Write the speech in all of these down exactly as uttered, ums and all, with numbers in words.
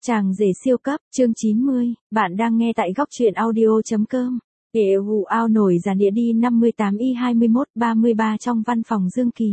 Chàng rể siêu cấp, chương chín mươi, bạn đang nghe tại góc truyện audio.com. Ế hù ao nổi giàn địa đi năm mươi tám y hai mươi mốt ba mươi ba trong văn phòng Dương Kỳ.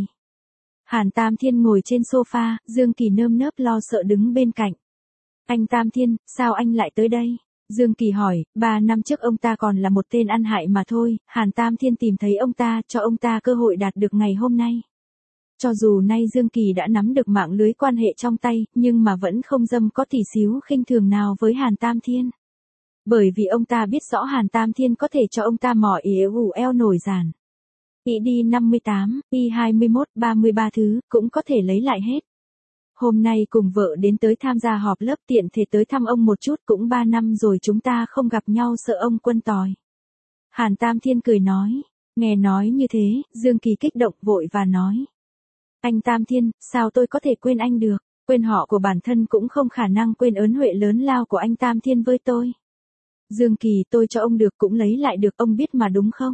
Hàn Tam Thiên ngồi trên sofa, Dương Kỳ nơm nớp lo sợ đứng bên cạnh. Anh Tam Thiên, sao anh lại tới đây? Dương Kỳ hỏi, ba năm trước ông ta còn là một tên ăn hại mà thôi, Hàn Tam Thiên tìm thấy ông ta, cho ông ta cơ hội đạt được ngày hôm nay. Cho dù nay Dương Kỳ đã nắm được mạng lưới quan hệ trong tay, nhưng mà vẫn không dâm có tỉ xíu khinh thường nào với Hàn Tam Thiên. Bởi vì ông ta biết rõ Hàn Tam Thiên có thể cho ông ta mỏ ỉa ủ eo nổi giàn. Y đi năm mươi tám, Y hai mươi mốt, ba mươi ba thứ, cũng có thể lấy lại hết. Hôm nay cùng vợ đến tới tham gia họp lớp tiện thể tới thăm ông một chút, cũng ba năm rồi chúng ta không gặp nhau sợ ông quân tòi. Hàn Tam Thiên cười nói, nghe nói như thế, Dương Kỳ kích động vội và nói. Anh Tam Thiên, sao tôi có thể quên anh được, quên họ của bản thân cũng không khả năng quên ơn huệ lớn lao của anh Tam Thiên với tôi. Dương Kỳ, tôi cho ông được cũng lấy lại được, ông biết mà đúng không?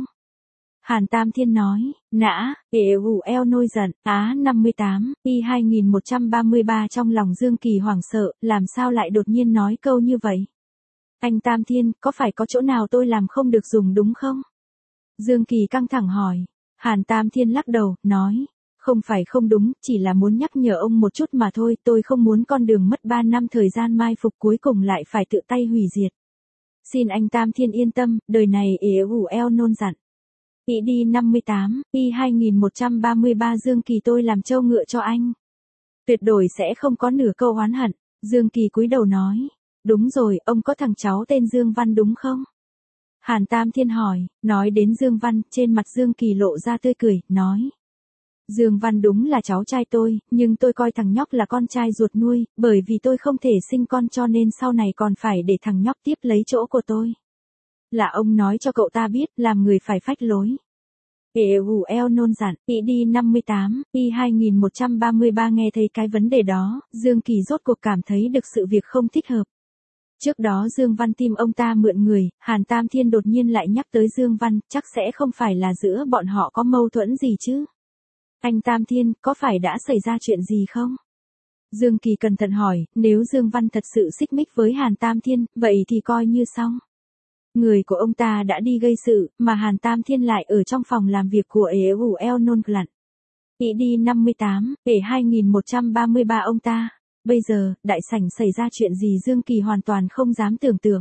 Hàn Tam Thiên nói, nã, ế hù eo nôi giận, á năm mươi tám, Y hai một ba ba trong lòng Dương Kỳ hoảng sợ, làm sao lại đột nhiên nói câu như vậy? Anh Tam Thiên, có phải có chỗ nào tôi làm không được dùng đúng không? Dương Kỳ căng thẳng hỏi. Hàn Tam Thiên lắc đầu, nói, không phải không đúng, chỉ là muốn nhắc nhở ông một chút mà thôi, tôi không muốn con đường mất ba năm thời gian mai phục cuối cùng lại phải tự tay hủy diệt. Xin anh Tam Thiên yên tâm, đời này ế hù eo nôn giận. Y đi năm mươi tám, Y hai một ba ba Dương Kỳ tôi làm trâu ngựa cho anh. Tuyệt đối sẽ không có nửa câu oán hận. Dương Kỳ cúi đầu nói, đúng rồi, ông có thằng cháu tên Dương Văn đúng không? Hàn Tam Thiên hỏi, nói đến Dương Văn, trên mặt Dương Kỳ lộ ra tươi cười, nói. Dương Văn đúng là cháu trai tôi, nhưng tôi coi thằng nhóc là con trai ruột nuôi, bởi vì tôi không thể sinh con cho nên sau này còn phải để thằng nhóc tiếp lấy chỗ của tôi. Là ông nói cho cậu ta biết, làm người phải phách lối. Ế hù eo nôn giận, Y đi năm mươi tám, Y hai một ba ba nghe thấy cái vấn đề đó, Dương Kỳ rốt cuộc cảm thấy được sự việc không thích hợp. Trước đó Dương Văn tìm ông ta mượn người, Hàn Tam Thiên đột nhiên lại nhắc tới Dương Văn, chắc sẽ không phải là giữa bọn họ có mâu thuẫn gì chứ? Anh Tam Thiên, có phải đã xảy ra chuyện gì không? Dương Kỳ cẩn thận hỏi, nếu Dương Văn thật sự xích mích với Hàn Tam Thiên, vậy thì coi như xong. Người của ông ta đã đi gây sự, mà Hàn Tam Thiên lại ở trong phòng làm việc của ế hù eo nôn lặn. Y đi năm mươi tám, ế hai một ba ba ông ta. Bây giờ, đại sảnh xảy ra chuyện gì Dương Kỳ hoàn toàn không dám tưởng tượng.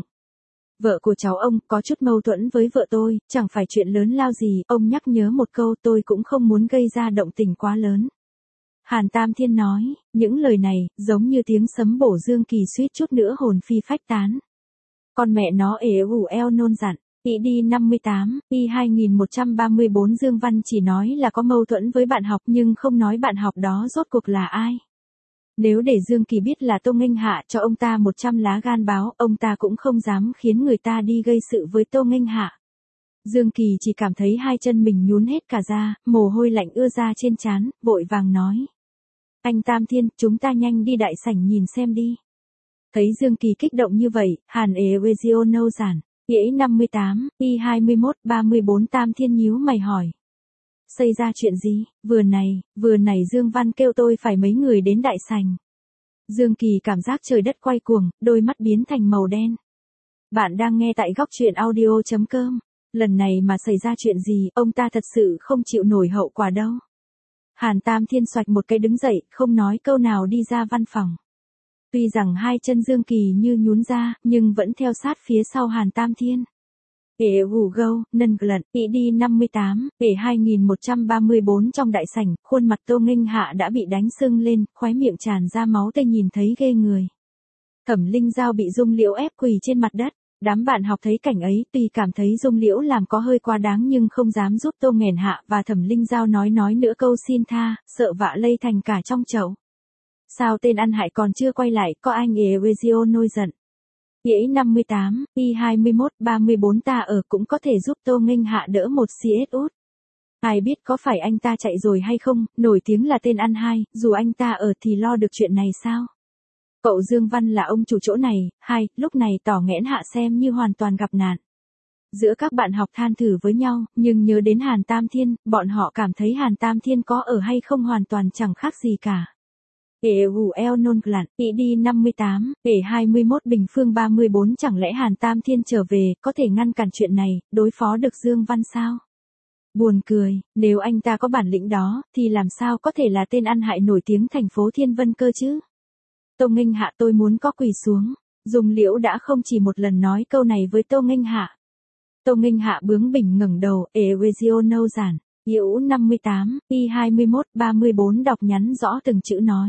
Vợ của cháu ông có chút mâu thuẫn với vợ tôi, chẳng phải chuyện lớn lao gì, ông nhắc nhớ một câu tôi cũng không muốn gây ra động tình quá lớn. Hàn Tam Thiên nói, những lời này, giống như tiếng sấm bổ Dương Kỳ suýt chút nữa hồn phi phách tán. Con mẹ nó ế hù eo nôn giận. Y đi năm mươi tám, Y hai một ba bốn Dương Văn chỉ nói là có mâu thuẫn với bạn học nhưng không nói bạn học đó rốt cuộc là ai. Nếu để Dương Kỳ biết là Tô Nghênh Hạ cho ông ta một trăm lá gan báo, ông ta cũng không dám khiến người ta đi gây sự với Tô Nghênh Hạ. Dương Kỳ chỉ cảm thấy hai chân mình nhún hết cả ra, mồ hôi lạnh ưa ra trên trán, vội vàng nói. Anh Tam Thiên, chúng ta nhanh đi đại sảnh nhìn xem đi. Thấy Dương Kỳ kích động như vậy, Hàn ế Wezio nâu giản, Y năm mươi tám, Y hai mốt, ba mươi bốn Tam Thiên nhíu mày hỏi. Xảy ra chuyện gì? Vừa này, vừa này Dương Văn kêu tôi phải mấy người đến đại sảnh. Dương Kỳ cảm giác trời đất quay cuồng, đôi mắt biến thành màu đen. Bạn đang nghe tại góc truyện audio.com. Lần này mà xảy ra chuyện gì, ông ta thật sự không chịu nổi hậu quả đâu. Hàn Tam Thiên xoạch một cái đứng dậy, không nói câu nào đi ra văn phòng. Tuy rằng hai chân Dương Kỳ như nhún ra, nhưng vẫn theo sát phía sau Hàn Tam Thiên. Ế hù gâu, nân lận, Y đi năm mươi tám, ế hai một ba bốn trong đại sảnh, khuôn mặt Tô Nghênh Hạ đã bị đánh sưng lên, khóe miệng tràn ra máu tươi nhìn thấy ghê người. Thẩm Linh Giao bị Dung Liễu ép quỳ trên mặt đất, đám bạn học thấy cảnh ấy, tuy cảm thấy Dung Liễu làm có hơi quá đáng nhưng không dám giúp Tô Nghênh Hạ và Thẩm Linh Giao nói nói nữa câu xin tha, sợ vạ lây thành cả trong chậu. Sao tên ăn hại còn chưa quay lại, có anh ế Wezio nôi giận. Y năm mươi tám, Y hai mốt, ba mươi bốn ta ở cũng có thể giúp Tô Nghênh Hạ đỡ một xê ét út. Ai biết có phải anh ta chạy rồi hay không, nổi tiếng là tên ăn hai, dù anh ta ở thì lo được chuyện này sao? Cậu Dương Văn là ông chủ chỗ này, hai, lúc này tỏ nghẽn Hạ xem như hoàn toàn gặp nạn. Giữa các bạn học than thử với nhau, nhưng nhớ đến Hàn Tam Thiên, bọn họ cảm thấy Hàn Tam Thiên có ở hay không hoàn toàn chẳng khác gì cả. ê hù eo nôn lặn, ị đi năm mươi tám, ê hai mươi mốt Bình Phương ba mươi bốn chẳng lẽ Hàn Tam Thiên trở về, có thể ngăn cản chuyện này, đối phó được Dương Văn sao? Buồn cười, nếu anh ta có bản lĩnh đó, thì làm sao có thể là tên ăn hại nổi tiếng thành phố Thiên Vân cơ chứ? Tô Nghênh Hạ tôi muốn có quỳ xuống. Dung Liễu đã không chỉ một lần nói câu này với Tô Nghênh Hạ. Tô Nghênh Hạ bướng bỉnh ngẩng đầu, ê Wezio nâu giản, Diễu năm mươi tám, y hai mươi mốt, ba mươi bốn đọc nhắn rõ từng chữ nói.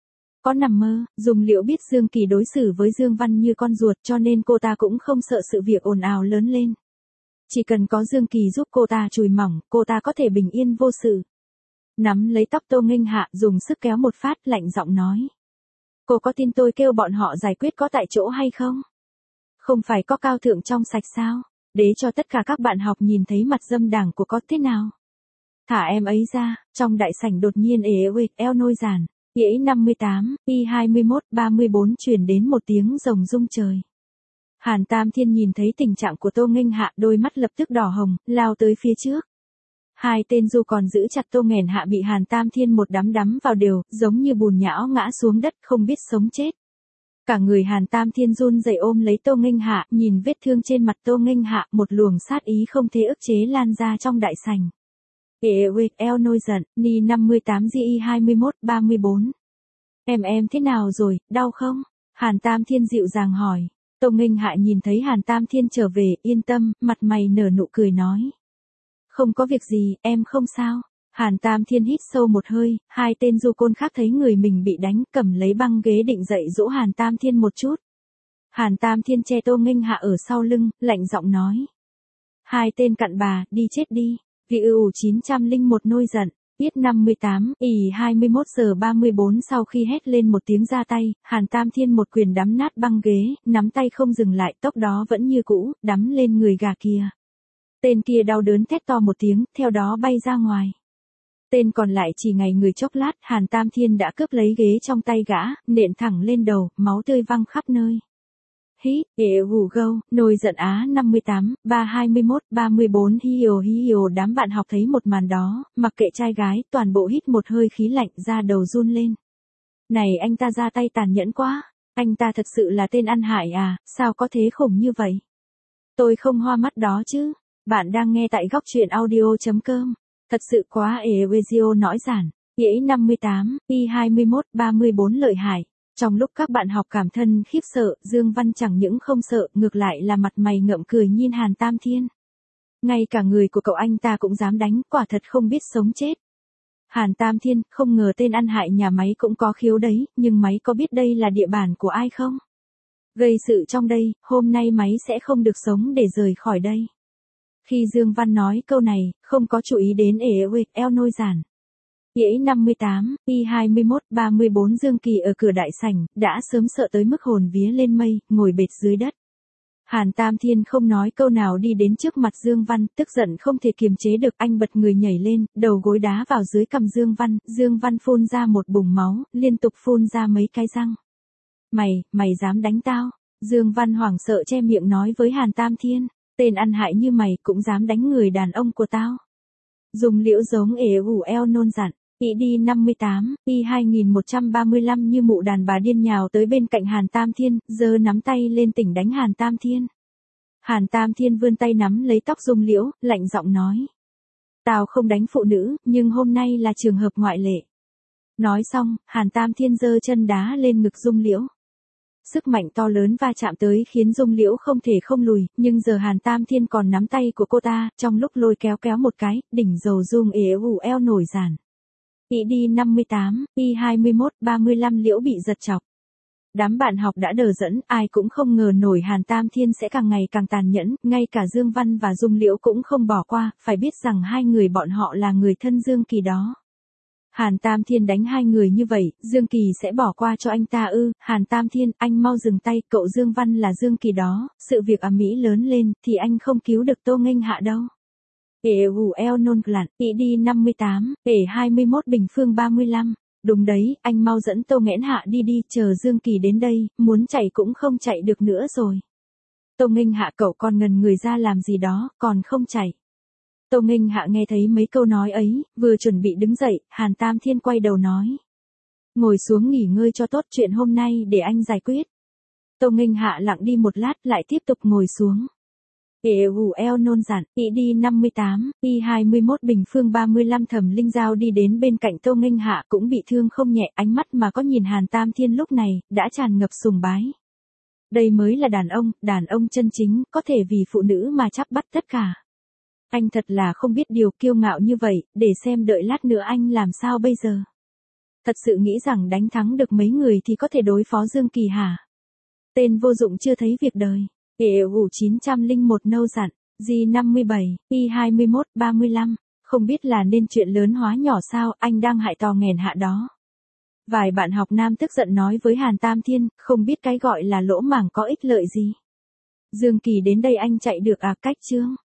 Có nằm mơ, Dung Liễu biết Dương Kỳ đối xử với Dương Văn như con ruột cho nên cô ta cũng không sợ sự việc ồn ào lớn lên. Chỉ cần có Dương Kỳ giúp cô ta chùi mỏng, cô ta có thể bình yên vô sự. Nắm lấy tóc Tô Nghênh Hạ dùng sức kéo một phát lạnh giọng nói. Cô có tin tôi kêu bọn họ giải quyết có tại chỗ hay không? Không phải có cao thượng trong sạch sao? Để cho tất cả các bạn học nhìn thấy mặt dâm đảng của có thế nào? Thả em ấy ra, trong đại sảnh đột nhiên ế ê eo nôi giản. Ế năm mươi tám, y hai mươi mốt, ba mươi bốn truyền đến một tiếng rồng rung trời. Hàn Tam Thiên nhìn thấy tình trạng của Tô Nghênh Hạ đôi mắt lập tức đỏ hồng, lao tới phía trước. Hai tên du còn giữ chặt Tô Nghèn Hạ bị Hàn Tam Thiên một đấm đấm vào đều, giống như bùn nhão ngã xuống đất không biết sống chết. Cả người Hàn Tam Thiên run rẩy ôm lấy Tô Nghênh Hạ, nhìn vết thương trên mặt Tô Nghênh Hạ, một luồng sát ý không thể ức chế lan ra trong đại sảnh. Ê ê eo nôi giận, Ni năm mươi tám Gi hai mươi mốt, ba mươi bốn. Em em thế nào rồi, đau không? Hàn Tam Thiên dịu dàng hỏi. Tô Nghênh Hạ nhìn thấy Hàn Tam Thiên trở về, yên tâm, mặt mày nở nụ cười nói. Không có việc gì, em không sao. Hàn Tam Thiên hít sâu một hơi, hai tên du côn khác thấy người mình bị đánh, cầm lấy băng ghế định dậy dỗ Hàn Tam Thiên một chút. Hàn Tam Thiên che Tô Nghênh Hạ ở sau lưng, lạnh giọng nói. Hai tên cặn bà, đi chết đi. Vị ưu chín trăm lẻ một nôi giận. Yết năm mươi tám, ỉ hai mươi mốt giờ ba mươi bốn sau khi hét lên một tiếng ra tay, Hàn Tam Thiên một quyền đấm nát băng ghế, nắm tay không dừng lại, tốc đó vẫn như cũ, đấm lên người gà kia. Tên kia đau đớn thét to một tiếng, theo đó bay ra ngoài. Tên còn lại chỉ ngày người chốc lát, Hàn Tam Thiên đã cướp lấy ghế trong tay gã, nện thẳng lên đầu, máu tươi văng khắp nơi. Hí, ế hù gâu, nồi giận Á năm mươi tám, ba hai mươi mốt, ba mươi bốn hi hiều hi hiều đám bạn học thấy một màn đó, mặc kệ trai gái, toàn bộ hít một hơi khí lạnh ra đầu run lên. Này anh ta ra tay tàn nhẫn quá, anh ta thật sự là tên ăn hại à, sao có thế khủng như vậy? Tôi không hoa mắt đó chứ, bạn đang nghe tại góc truyện audio chấm com, thật sự quá ế Wezio nói giản, ế năm mươi tám, y hai mươi mốt, ba mươi bốn lợi hại. Trong lúc các bạn học cảm thân khiếp sợ, Dương Văn chẳng những không sợ, ngược lại là mặt mày ngậm cười nhìn Hàn Tam Thiên. Ngay cả người của cậu anh ta cũng dám đánh, quả thật không biết sống chết. Hàn Tam Thiên, không ngờ tên ăn hại nhà máy cũng có khiếu đấy, nhưng máy có biết đây là địa bàn của ai không? Gây sự trong đây, hôm nay máy sẽ không được sống để rời khỏi đây. Khi Dương Văn nói câu này, không có chú ý đến ế ê eo nôi giản. Ế năm mươi tám, y hai mươi mốt, ba mươi bốn Dương Kỳ ở cửa đại sảnh, đã sớm sợ tới mức hồn vía lên mây, ngồi bệt dưới đất. Hàn Tam Thiên không nói câu nào đi đến trước mặt Dương Văn, tức giận không thể kiềm chế được, anh bật người nhảy lên, đầu gối đá vào dưới cằm Dương Văn, Dương Văn phun ra một bùng máu, liên tục phun ra mấy cái răng. Mày, mày dám đánh tao? Dương Văn hoảng sợ che miệng nói với Hàn Tam Thiên, tên ăn hại như mày cũng dám đánh người đàn ông của tao. Dùng liễu giống ế ủ eo nôn giận. Y đi năm mươi tám, Y hai nghìn một trăm ba mươi lăm như mụ đàn bà điên nhào tới bên cạnh Hàn Tam Thiên, giơ nắm tay lên tỉnh đánh Hàn Tam Thiên. Hàn Tam Thiên vươn tay nắm lấy tóc Dung Liễu, lạnh giọng nói. Tao không đánh phụ nữ, nhưng hôm nay là trường hợp ngoại lệ. Nói xong, Hàn Tam Thiên giơ chân đá lên ngực Dung Liễu. Sức mạnh to lớn va chạm tới khiến Dung Liễu không thể không lùi, nhưng giờ Hàn Tam Thiên còn nắm tay của cô ta, trong lúc lôi kéo kéo một cái, đỉnh dầu Dung ế ủ eo nổi giản. Y đi năm mươi tám, Y hai mươi mốt, ba mươi lăm Liễu bị giật chọc. Đám bạn học đã đờ dẫn, ai cũng không ngờ nổi Hàn Tam Thiên sẽ càng ngày càng tàn nhẫn, ngay cả Dương Văn và Dung Liễu cũng không bỏ qua, phải biết rằng hai người bọn họ là người thân Dương Kỳ đó. Hàn Tam Thiên đánh hai người như vậy, Dương Kỳ sẽ bỏ qua cho anh ta ư? Hàn Tam Thiên, anh mau dừng tay, cậu Dương Văn là Dương Kỳ đó, sự việc ầm ĩ lớn lên, thì anh không cứu được Tô Nghênh Hạ đâu. Ế hù eo nôn lặn, ị đi năm mươi tám, ế hai mươi mốt Bình Phương ba mươi lăm. Đúng đấy, anh mau dẫn Tô Nghẽn Hạ đi đi, chờ Dương Kỳ đến đây, muốn chạy cũng không chạy được nữa rồi. Tô Nghênh Hạ cậu còn ngần người ra làm gì đó, còn không chạy. Tô Nghênh Hạ nghe thấy mấy câu nói ấy, vừa chuẩn bị đứng dậy, Hàn Tam Thiên quay đầu nói. Ngồi xuống nghỉ ngơi cho tốt, chuyện hôm nay để anh giải quyết. Tô Nghênh Hạ lặng đi một lát lại tiếp tục ngồi xuống. E U L nôn dặn, I D năm mươi tám, I hai mươi mốt Bình Phương ba mươi lăm Thẩm Linh Giao đi đến bên cạnh Tô Nghênh Hạ cũng bị thương không nhẹ, ánh mắt mà có nhìn Hàn Tam Thiên lúc này, đã tràn ngập sùng bái. Đây mới là đàn ông, đàn ông chân chính, có thể vì phụ nữ mà chắp bắt tất cả. Anh thật là không biết điều, kiêu ngạo như vậy, để xem đợi lát nữa anh làm sao bây giờ. Thật sự nghĩ rằng đánh thắng được mấy người thì có thể đối phó Dương Kỳ hả? Tên vô dụng chưa thấy việc đời. E U chín không một nâu dặn, G năm mươi bảy, I hai mươi mốt ba mươi lăm, không biết là nên chuyện lớn hóa nhỏ sao, anh đang hại tò nghèn hạ đó. Vài bạn học nam tức giận nói với Hàn Tam Thiên, không biết cái gọi là lỗ mảng có ích lợi gì. Dương Kỳ đến đây anh chạy được à, cách chương.